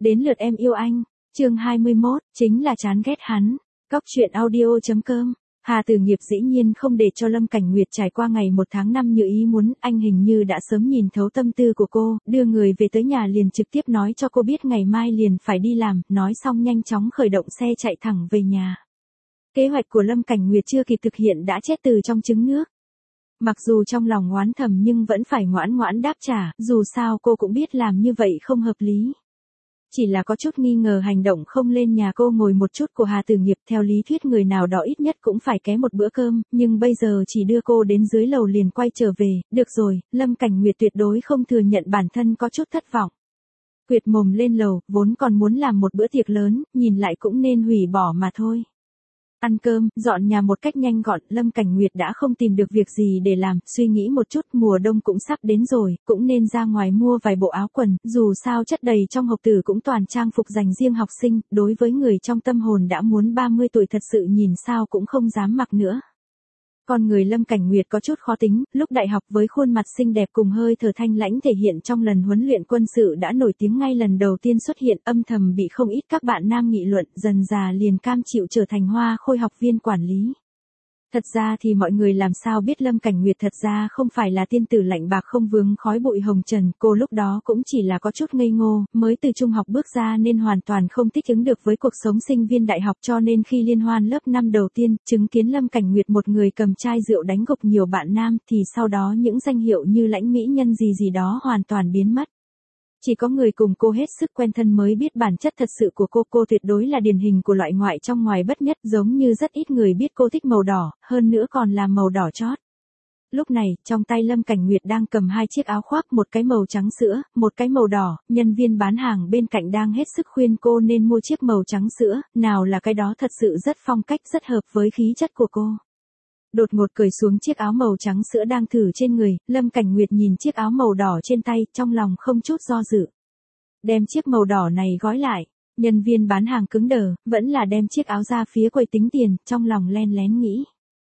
Đến lượt em yêu anh, chương 21, chính là chán ghét hắn. Cóc truyện audio.com. Hà Tử Nghiệp dĩ nhiên không để cho Lâm Cảnh Nguyệt trải qua ngày 1 tháng 5 như ý muốn, anh hình như đã sớm nhìn thấu tâm tư của cô, đưa người về tới nhà liền trực tiếp nói cho cô biết ngày mai liền phải đi làm, nói xong nhanh chóng khởi động xe chạy thẳng về nhà. Kế hoạch của Lâm Cảnh Nguyệt chưa kịp thực hiện đã chết từ trong trứng nước. Mặc dù trong lòng oán thầm nhưng vẫn phải ngoãn ngoãn đáp trả, dù sao cô cũng biết làm như vậy không hợp lý. Chỉ là có chút nghi ngờ hành động không lên nhà cô ngồi một chút của Hà Tử Nghiệp, theo lý thuyết người nào đó ít nhất cũng phải ké một bữa cơm, nhưng bây giờ chỉ đưa cô đến dưới lầu liền quay trở về, được rồi, Lâm Cảnh Nguyệt tuyệt đối không thừa nhận bản thân có chút thất vọng. Quyệt mồm lên lầu, vốn còn muốn làm một bữa tiệc lớn, nhìn lại cũng nên hủy bỏ mà thôi. Ăn cơm, dọn nhà một cách nhanh gọn, Lâm Cảnh Nguyệt đã không tìm được việc gì để làm, suy nghĩ một chút, mùa đông cũng sắp đến rồi, cũng nên ra ngoài mua vài bộ áo quần, dù sao chất đầy trong hộp tử cũng toàn trang phục dành riêng học sinh, đối với người trong tâm hồn đã muốn 30 tuổi thật sự nhìn sao cũng không dám mặc nữa. Con người Lâm Cảnh Nguyệt có chút khó tính, lúc đại học với khuôn mặt xinh đẹp cùng hơi thở thanh lãnh thể hiện trong lần huấn luyện quân sự đã nổi tiếng ngay lần đầu tiên xuất hiện, âm thầm bị không ít các bạn nam nghị luận, dần dà liền cam chịu trở thành hoa khôi học viên quản lý. Thật ra thì mọi người làm sao biết Lâm Cảnh Nguyệt thật ra không phải là tiên tử lạnh bạc không vướng khói bụi hồng trần, cô lúc đó cũng chỉ là có chút ngây ngô, mới từ trung học bước ra nên hoàn toàn không thích ứng được với cuộc sống sinh viên đại học, cho nên khi liên hoan lớp năm đầu tiên, chứng kiến Lâm Cảnh Nguyệt một người cầm chai rượu đánh gục nhiều bạn nam thì sau đó những danh hiệu như lãnh mỹ nhân gì gì đó hoàn toàn biến mất. Chỉ có người cùng cô hết sức quen thân mới biết bản chất thật sự của cô tuyệt đối là điển hình của loại ngoại trong ngoài bất nhất, giống như rất ít người biết cô thích màu đỏ, hơn nữa còn là màu đỏ chót. Lúc này, trong tay Lâm Cảnh Nguyệt đang cầm hai chiếc áo khoác, một cái màu trắng sữa, một cái màu đỏ, nhân viên bán hàng bên cạnh đang hết sức khuyên cô nên mua chiếc màu trắng sữa, nào là cái đó thật sự rất phong cách, rất hợp với khí chất của cô. Đột ngột cởi xuống chiếc áo màu trắng sữa đang thử trên người, Lâm Cảnh Nguyệt nhìn chiếc áo màu đỏ trên tay, trong lòng không chút do dự. Đem chiếc màu đỏ này gói lại, nhân viên bán hàng cứng đờ, vẫn là đem chiếc áo ra phía quầy tính tiền, trong lòng len lén nghĩ.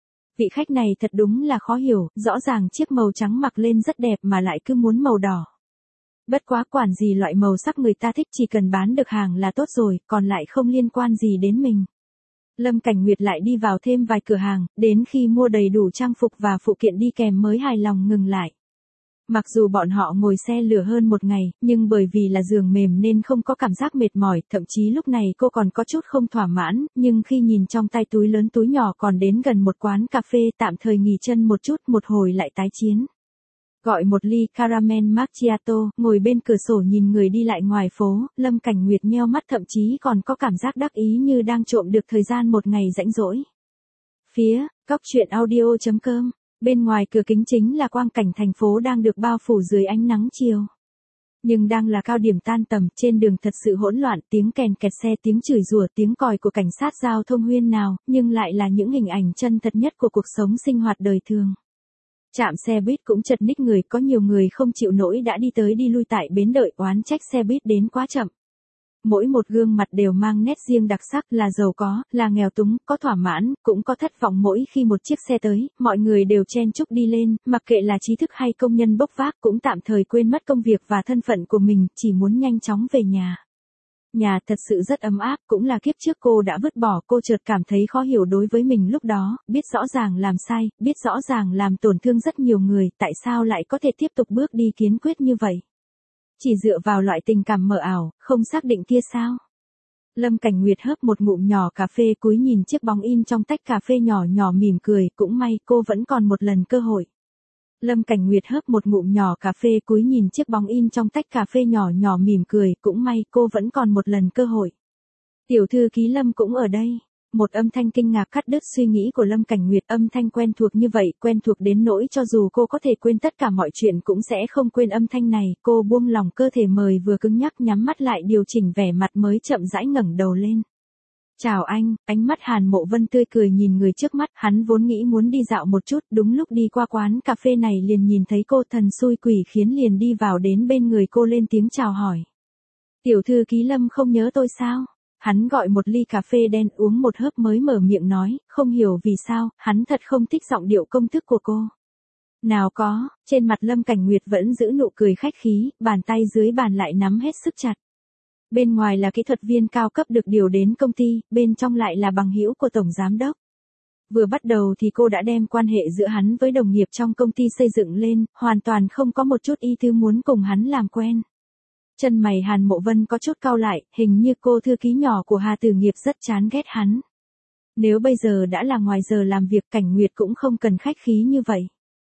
Vị khách này thật đúng là khó hiểu, rõ ràng chiếc màu trắng mặc lên rất đẹp mà lại cứ muốn màu đỏ. Bất quá quản gì loại màu sắc người ta thích, chỉ cần bán được hàng là tốt rồi, còn lại không liên quan gì đến mình. Lâm Cảnh Nguyệt lại đi vào thêm vài cửa hàng, đến khi mua đầy đủ trang phục và phụ kiện đi kèm mới hài lòng ngừng lại. Mặc dù bọn họ ngồi xe lửa hơn một ngày, nhưng bởi vì là giường mềm nên không có cảm giác mệt mỏi, thậm chí lúc này cô còn có chút không thỏa mãn, nhưng khi nhìn trong tay túi lớn túi nhỏ còn đến gần một quán cà phê tạm thời nghỉ chân một chút, một hồi lại tái chiến. Gọi một ly caramel macchiato, ngồi bên cửa sổ nhìn người đi lại ngoài phố, Lâm Cảnh Nguyệt nheo mắt thậm chí còn có cảm giác đắc ý như đang trộm được thời gian một ngày rảnh rỗi. Phía, Cóc truyện audio.com, bên ngoài cửa kính chính là quang cảnh thành phố đang được bao phủ dưới ánh nắng chiều. Nhưng đang là cao điểm tan tầm, trên đường thật sự hỗn loạn, tiếng kèn kẹt xe, tiếng chửi rủa, tiếng còi của cảnh sát giao thông huyên nào, nhưng lại là những hình ảnh chân thật nhất của cuộc sống sinh hoạt đời thường. Trạm xe buýt cũng chật ních người, có nhiều người không chịu nổi đã đi tới đi lui tại bến đợi, oán trách xe buýt đến quá chậm. Mỗi một gương mặt đều mang nét riêng đặc sắc, là giàu có, là nghèo túng, có thỏa mãn, cũng có thất vọng. Mỗi khi một chiếc xe tới, mọi người đều chen chúc đi lên, mặc kệ là trí thức hay công nhân bốc vác cũng tạm thời quên mất công việc và thân phận của mình, chỉ muốn nhanh chóng về nhà. Nhà thật sự rất ấm áp, cũng là kiếp trước cô đã vứt bỏ, cô chợt cảm thấy khó hiểu đối với mình lúc đó, biết rõ ràng làm sai, biết rõ ràng làm tổn thương rất nhiều người, tại sao lại có thể tiếp tục bước đi kiên quyết như vậy? Chỉ dựa vào loại tình cảm mờ ảo, không xác định kia sao? Lâm Cảnh Nguyệt hớp một ngụm nhỏ cà phê, cúi nhìn chiếc bóng in trong tách cà phê nhỏ nhỏ mỉm cười, cũng may cô vẫn còn một lần cơ hội. Lâm Cảnh Nguyệt hớp một ngụm nhỏ cà phê, cúi nhìn chiếc bóng in trong tách cà phê nhỏ nhỏ mỉm cười, cũng may cô vẫn còn một lần cơ hội. Tiểu thư ký Lâm cũng ở đây. Một âm thanh kinh ngạc cắt đứt suy nghĩ của Lâm Cảnh Nguyệt, âm thanh quen thuộc như vậy, quen thuộc đến nỗi cho dù cô có thể quên tất cả mọi chuyện cũng sẽ không quên âm thanh này. Cô buông lỏng cơ thể mời vừa cứng nhắc, nhắm mắt lại điều chỉnh vẻ mặt mới chậm rãi ngẩng đầu lên. Chào anh, ánh mắt Hàn Mộ Vân tươi cười nhìn người trước mắt, hắn vốn nghĩ muốn đi dạo một chút, đúng lúc đi qua quán cà phê này liền nhìn thấy cô, thần xui quỷ khiến liền đi vào đến bên người cô lên tiếng chào hỏi. Tiểu thư ký Lâm không nhớ tôi sao? Hắn gọi một ly cà phê đen uống một hớp mới mở miệng nói, không hiểu vì sao, hắn thật không thích giọng điệu công thức của cô. Nào có, trên mặt Lâm Cảnh Nguyệt vẫn giữ nụ cười khách khí, bàn tay dưới bàn lại nắm hết sức chặt. Bên ngoài là kỹ thuật viên cao cấp được điều đến công ty, bên trong lại là bằng hữu của tổng giám đốc. Vừa bắt đầu thì cô đã đem quan hệ giữa hắn với đồng nghiệp trong công ty xây dựng lên, hoàn toàn không có một chút ý tứ muốn cùng hắn làm quen. Chân mày Hàn Mộ Vân có chút cau lại, hình như cô thư ký nhỏ của Hà Tử Nghiệp rất chán ghét hắn. Nếu bây giờ đã là ngoài giờ làm việc, Cảnh Nguyệt cũng không cần khách khí như vậy.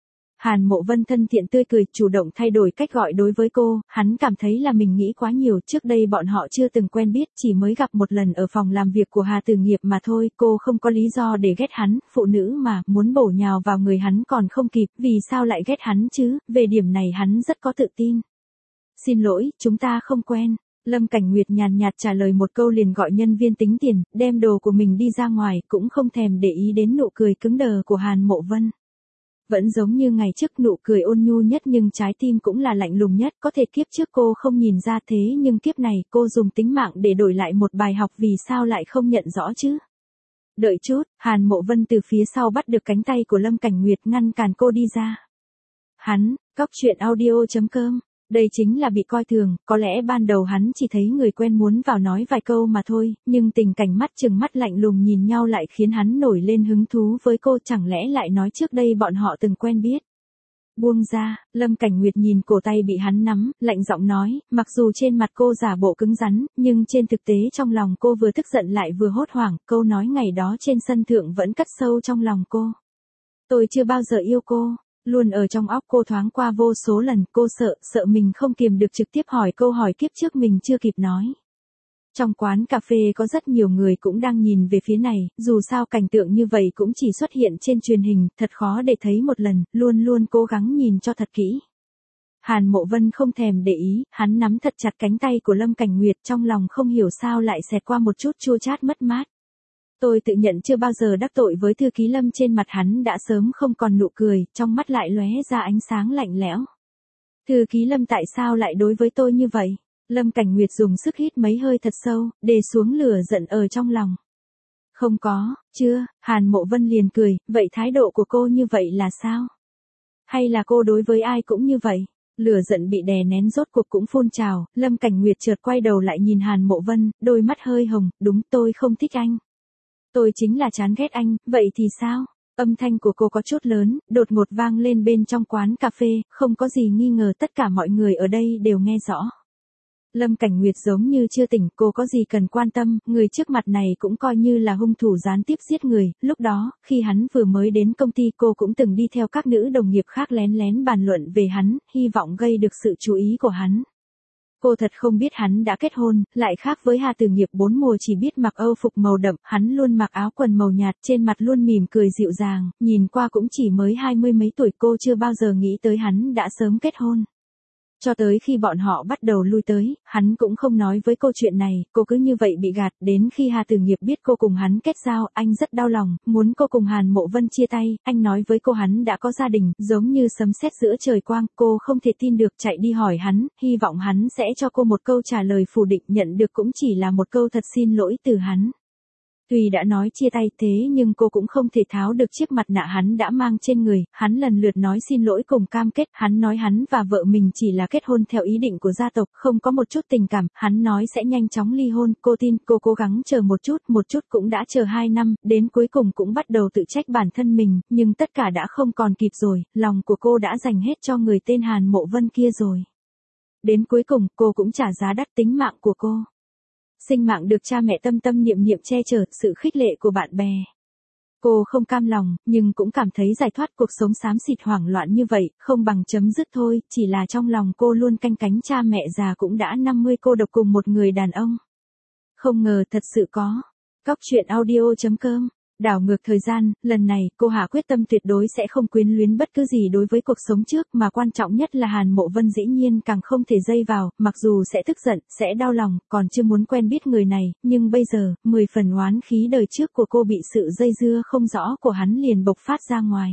Hàn Mộ Vân thân thiện tươi cười, chủ động thay đổi cách gọi đối với cô, hắn cảm thấy là mình nghĩ quá nhiều, trước đây bọn họ chưa từng quen biết, chỉ mới gặp một lần ở phòng làm việc của Hà Tử Nghiệp mà thôi, cô không có lý do để ghét hắn, phụ nữ mà, muốn bổ nhào vào người hắn còn không kịp, vì sao lại ghét hắn chứ, về điểm này hắn rất có tự tin. Xin lỗi, chúng ta không quen. Lâm Cảnh Nguyệt nhàn nhạt trả lời một câu liền gọi nhân viên tính tiền, đem đồ của mình đi ra ngoài, cũng không thèm để ý đến nụ cười cứng đờ của Hàn Mộ Vân. Vẫn giống như ngày trước, nụ cười ôn nhu nhất nhưng trái tim cũng là lạnh lùng nhất, có thể kiếp trước cô không nhìn ra thế nhưng kiếp này cô dùng tính mạng để đổi lại một bài học, vì sao lại không nhận rõ chứ? Đợi chút, Hàn Mộ Vân từ phía sau bắt được cánh tay của Lâm Cảnh Nguyệt ngăn cản cô đi ra. Hắn, cóc.audio.com. Đây chính là bị coi thường, có lẽ ban đầu hắn chỉ thấy người quen muốn vào nói vài câu mà thôi, nhưng tình cảnh mắt chừng mắt lạnh lùng nhìn nhau lại khiến hắn nổi lên hứng thú với cô, chẳng lẽ lại nói trước đây bọn họ từng quen biết. Buông ra, Lâm Cảnh Nguyệt nhìn cổ tay bị hắn nắm, lạnh giọng nói, mặc dù trên mặt cô giả bộ cứng rắn, nhưng trên thực tế trong lòng cô vừa tức giận lại vừa hốt hoảng, câu nói ngày đó trên sân thượng vẫn cắt sâu trong lòng cô. Tôi chưa bao giờ yêu cô. Luôn ở trong óc cô thoáng qua vô số lần, cô sợ mình không kiềm được trực tiếp hỏi câu hỏi kiếp trước mình chưa kịp nói. Trong quán cà phê có rất nhiều người cũng đang nhìn về phía này, dù sao cảnh tượng như vậy cũng chỉ xuất hiện trên truyền hình, thật khó để thấy một lần, luôn luôn cố gắng nhìn cho thật kỹ. Hàn Mộ Vân không thèm để ý, hắn nắm thật chặt cánh tay của Lâm Cảnh Nguyệt, trong lòng không hiểu sao lại xẹt qua một chút chua chát mất mát. Tôi tự nhận chưa bao giờ đắc tội với thư ký Lâm, trên mặt hắn đã sớm không còn nụ cười, trong mắt lại lóe ra ánh sáng lạnh lẽo. Thư ký Lâm tại sao lại đối với tôi như vậy? Lâm Cảnh Nguyệt dùng sức hít mấy hơi thật sâu, để xuống lửa giận ở trong lòng. Không có, chưa, Hàn Mộ Vân liền cười, vậy thái độ của cô như vậy là sao? Hay là cô đối với ai cũng như vậy? Lửa giận bị đè nén rốt cuộc cũng phun trào, Lâm Cảnh Nguyệt chợt quay đầu lại nhìn Hàn Mộ Vân, đôi mắt hơi hồng, đúng, tôi không thích anh. Tôi chính là chán ghét anh, vậy thì sao? Âm thanh của cô có chút lớn, đột ngột vang lên bên trong quán cà phê, không có gì nghi ngờ tất cả mọi người ở đây đều nghe rõ. Lâm Cảnh Nguyệt giống như chưa tỉnh, cô có gì cần quan tâm, người trước mặt này cũng coi như là hung thủ gián tiếp giết người, lúc đó, khi hắn vừa mới đến công ty cô cũng từng đi theo các nữ đồng nghiệp khác lén lén bàn luận về hắn, hy vọng gây được sự chú ý của hắn. Cô thật không biết hắn đã kết hôn, lại khác với Hà Tử Nghiệp bốn mùa chỉ biết mặc âu phục màu đậm, hắn luôn mặc áo quần màu nhạt, trên mặt luôn mỉm cười dịu dàng, nhìn qua cũng chỉ mới 20 mấy tuổi, cô chưa bao giờ nghĩ tới hắn đã sớm kết hôn. Cho tới khi bọn họ bắt đầu lui tới, hắn cũng không nói với cô chuyện này, cô cứ như vậy bị gạt, đến khi Hà Tử Nghiệp biết cô cùng hắn kết giao, anh rất đau lòng, muốn cô cùng Hàn Mộ Vân chia tay, anh nói với cô hắn đã có gia đình, giống như sấm sét giữa trời quang, cô không thể tin được, chạy đi hỏi hắn, hy vọng hắn sẽ cho cô một câu trả lời phủ định, nhận được cũng chỉ là một câu thật xin lỗi từ hắn. Tuy đã nói chia tay thế nhưng cô cũng không thể tháo được chiếc mặt nạ hắn đã mang trên người, hắn lần lượt nói xin lỗi cùng cam kết, hắn nói hắn và vợ mình chỉ là kết hôn theo ý định của gia tộc, không có một chút tình cảm, hắn nói sẽ nhanh chóng ly hôn, cô tin, cô cố gắng chờ một chút cũng đã chờ 2 năm, đến cuối cùng cũng bắt đầu tự trách bản thân mình, nhưng tất cả đã không còn kịp rồi, lòng của cô đã dành hết cho người tên Hàn Mộ Vân kia rồi. Đến cuối cùng, cô cũng trả giá đắt tính mạng của cô. Sinh mạng được cha mẹ tâm tâm niệm niệm che chở, sự khích lệ của bạn bè. Cô không cam lòng, nhưng cũng cảm thấy giải thoát cuộc sống xám xịt hoảng loạn như vậy, không bằng chấm dứt thôi, chỉ là trong lòng cô luôn canh cánh cha mẹ già cũng đã 50 cô độc cùng một người đàn ông. Không ngờ thật sự có. Cóc.audio.com. Đảo ngược thời gian, lần này, cô hạ quyết tâm tuyệt đối sẽ không quyến luyến bất cứ gì đối với cuộc sống trước, mà quan trọng nhất là Hàn Mộ Vân dĩ nhiên càng không thể dây vào, mặc dù sẽ tức giận, sẽ đau lòng, còn chưa muốn quen biết người này, nhưng bây giờ, 10 phần oán khí đời trước của cô bị sự dây dưa không rõ của hắn liền bộc phát ra ngoài.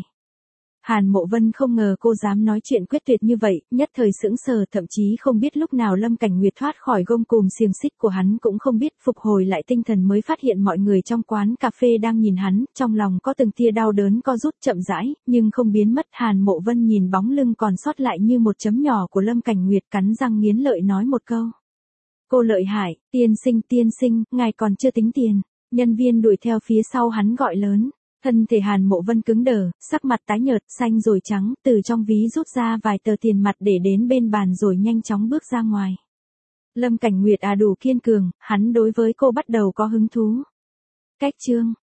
Hàn Mộ Vân không ngờ cô dám nói chuyện quyết tuyệt như vậy, nhất thời sững sờ, thậm chí không biết lúc nào Lâm Cảnh Nguyệt thoát khỏi gông cùm xiềng xích của hắn cũng không biết, phục hồi lại tinh thần mới phát hiện mọi người trong quán cà phê đang nhìn hắn, trong lòng có từng tia đau đớn co rút chậm rãi, nhưng không biến mất. Hàn Mộ Vân nhìn bóng lưng còn sót lại như một chấm nhỏ của Lâm Cảnh Nguyệt, cắn răng nghiến lợi nói một câu. Cô lợi hại, tiên sinh, ngài còn chưa tính tiền. Nhân viên đuổi theo phía sau hắn gọi lớn. Thân thể Hàn Mộ Vân cứng đờ, sắc mặt tái nhợt, xanh rồi trắng, từ trong ví rút ra vài tờ tiền mặt để đến bên bàn rồi nhanh chóng bước ra ngoài. Lâm Cảnh Nguyệt đủ kiên cường, hắn đối với cô bắt đầu có hứng thú. Cách chương